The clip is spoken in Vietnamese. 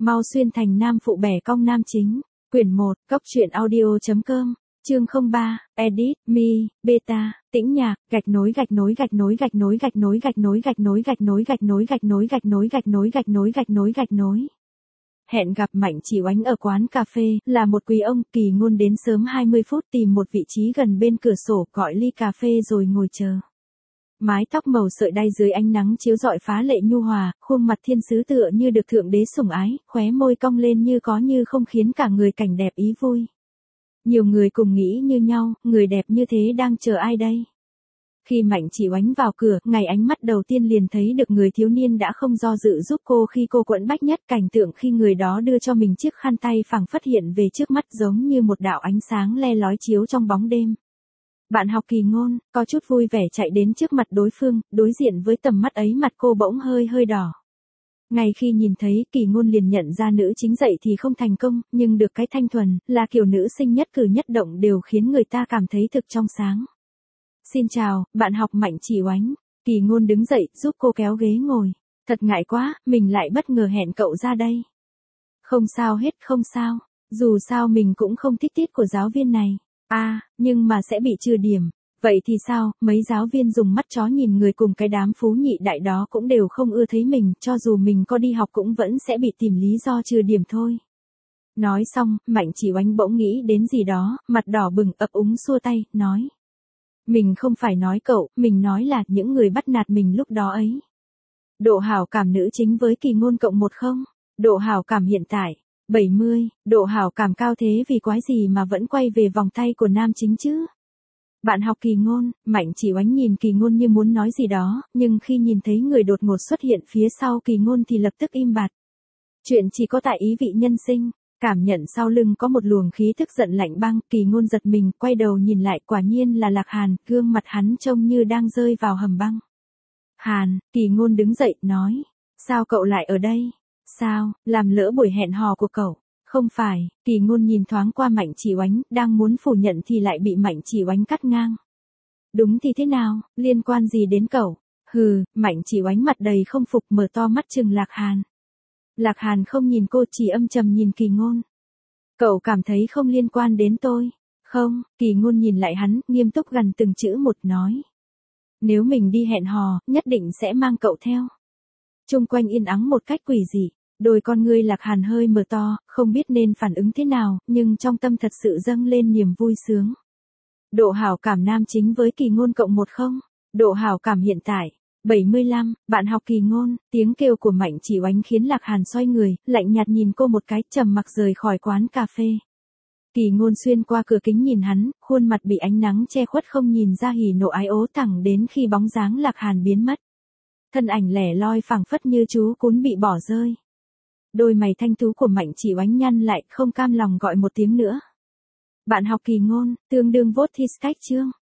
Mau xuyên thành nam phụ bẻ cong nam chính. Quyển 1, Cốc truyện audio.com, chương 03, edit, mi, beta, tĩnh nhạc, gạch nối. Hẹn gặp Mạnh Chỉ Oánh ở quán cà phê, là một quý ông. Kỳ Ngôn đến sớm 20 phút tìm một vị trí gần bên cửa sổ, gọi ly cà phê rồi ngồi chờ. Mái tóc màu sợi đay dưới ánh nắng chiếu rọi phá lệ nhu hòa, khuôn mặt thiên sứ tựa như được thượng đế sủng ái, khóe môi cong lên như có như không khiến cả người cảnh đẹp ý vui. Nhiều người cùng nghĩ như nhau, người đẹp như thế đang chờ ai đây? Khi Mạnh Chỉ Oánh vào cửa, ngày ánh mắt đầu tiên liền thấy được người thiếu niên đã không do dự giúp cô khi cô quẫn bách nhất. Cảnh tượng khi người đó đưa cho mình chiếc khăn tay phẳng phất hiện về trước mắt giống như một đạo ánh sáng le lói chiếu trong bóng đêm. Bạn học Kỳ Ngôn, có chút vui vẻ chạy đến trước mặt đối phương, đối diện với tầm mắt ấy mặt cô bỗng hơi đỏ. Ngay khi nhìn thấy, Kỳ Ngôn liền nhận ra nữ chính dậy thì không thành công, nhưng được cái thanh thuần, là kiểu nữ sinh nhất cử nhất động đều khiến người ta cảm thấy thực trong sáng. Xin chào, bạn học Mạnh Chỉ Oánh. Kỳ Ngôn đứng dậy, giúp cô kéo ghế ngồi. Thật ngại quá, mình lại bất ngờ hẹn cậu ra đây. Không sao hết, không sao. Dù sao mình cũng không thích tiết của giáo viên này. Nhưng mà sẽ bị trừ điểm. Vậy thì sao, mấy giáo viên dùng mắt chó nhìn người cùng cái đám phú nhị đại đó cũng đều không ưa thấy mình, cho dù mình có đi học cũng vẫn sẽ bị tìm lý do trừ điểm thôi. Nói xong, Mạnh Chỉ Oánh bỗng nghĩ đến gì đó, mặt đỏ bừng ấp úng xua tay, nói. Mình không phải nói cậu, mình nói là những người bắt nạt mình lúc đó ấy. Độ hảo cảm nữ chính với Kỳ Ngôn cộng 10, độ hảo cảm hiện tại 70, độ hảo cảm cao thế vì quái gì mà vẫn quay về vòng tay của nam chính chứ. Bạn học Kỳ Ngôn, Mạnh Chỉ Oánh nhìn Kỳ Ngôn như muốn nói gì đó, nhưng khi nhìn thấy người đột ngột xuất hiện phía sau Kỳ Ngôn thì lập tức im bặt. Chuyện chỉ có tại ý vị nhân sinh. Cảm nhận sau lưng có một luồng khí tức giận lạnh băng, Kỳ Ngôn giật mình, quay đầu nhìn lại, quả nhiên là Lạc Hàn, gương mặt hắn trông như đang rơi vào hầm băng. Hàn, Kỳ Ngôn đứng dậy, nói, sao cậu lại ở đây? Sao, làm lỡ buổi hẹn hò của cậu? Không phải, Kỳ Ngôn nhìn thoáng qua Mạnh Chỉ Oánh, đang muốn phủ nhận thì lại bị Mạnh Chỉ Oánh cắt ngang. Đúng thì thế nào, liên quan gì đến cậu? Hừ, Mạnh Chỉ Oánh mặt đầy không phục mở to mắt trừng Lạc Hàn. Lạc Hàn không nhìn cô, chỉ âm trầm nhìn Kỳ Ngôn. Cậu cảm thấy không liên quan đến tôi? Không, Kỳ Ngôn nhìn lại hắn, nghiêm túc gần từng chữ một nói. Nếu mình đi hẹn hò, nhất định sẽ mang cậu theo. Chung quanh yên ắng một cách quỷ dị, đôi con ngươi Lạc Hàn hơi mở to, không biết nên phản ứng thế nào, nhưng trong tâm thật sự dâng lên niềm vui sướng. Độ hảo cảm nam chính với Kỳ Ngôn cộng 10, độ hảo cảm hiện tại 75, bạn học Kỳ Ngôn. Tiếng kêu của Mạnh Chỉ Oánh khiến Lạc Hàn xoay người, lạnh nhạt nhìn cô một cái, trầm mặc rời khỏi quán cà phê. Kỳ Ngôn xuyên qua cửa kính nhìn hắn, khuôn mặt bị ánh nắng che khuất không nhìn ra hỉ nộ ái ố thẳng đến khi bóng dáng Lạc Hàn biến mất. Thân ảnh lẻ loi phảng phất như chú cún bị bỏ rơi. Đôi mày thanh tú của Mạnh Chỉ Oánh nhăn lại, không cam lòng gọi một tiếng nữa. Bạn học Kỳ Ngôn, tương đương vote thi sketch chương.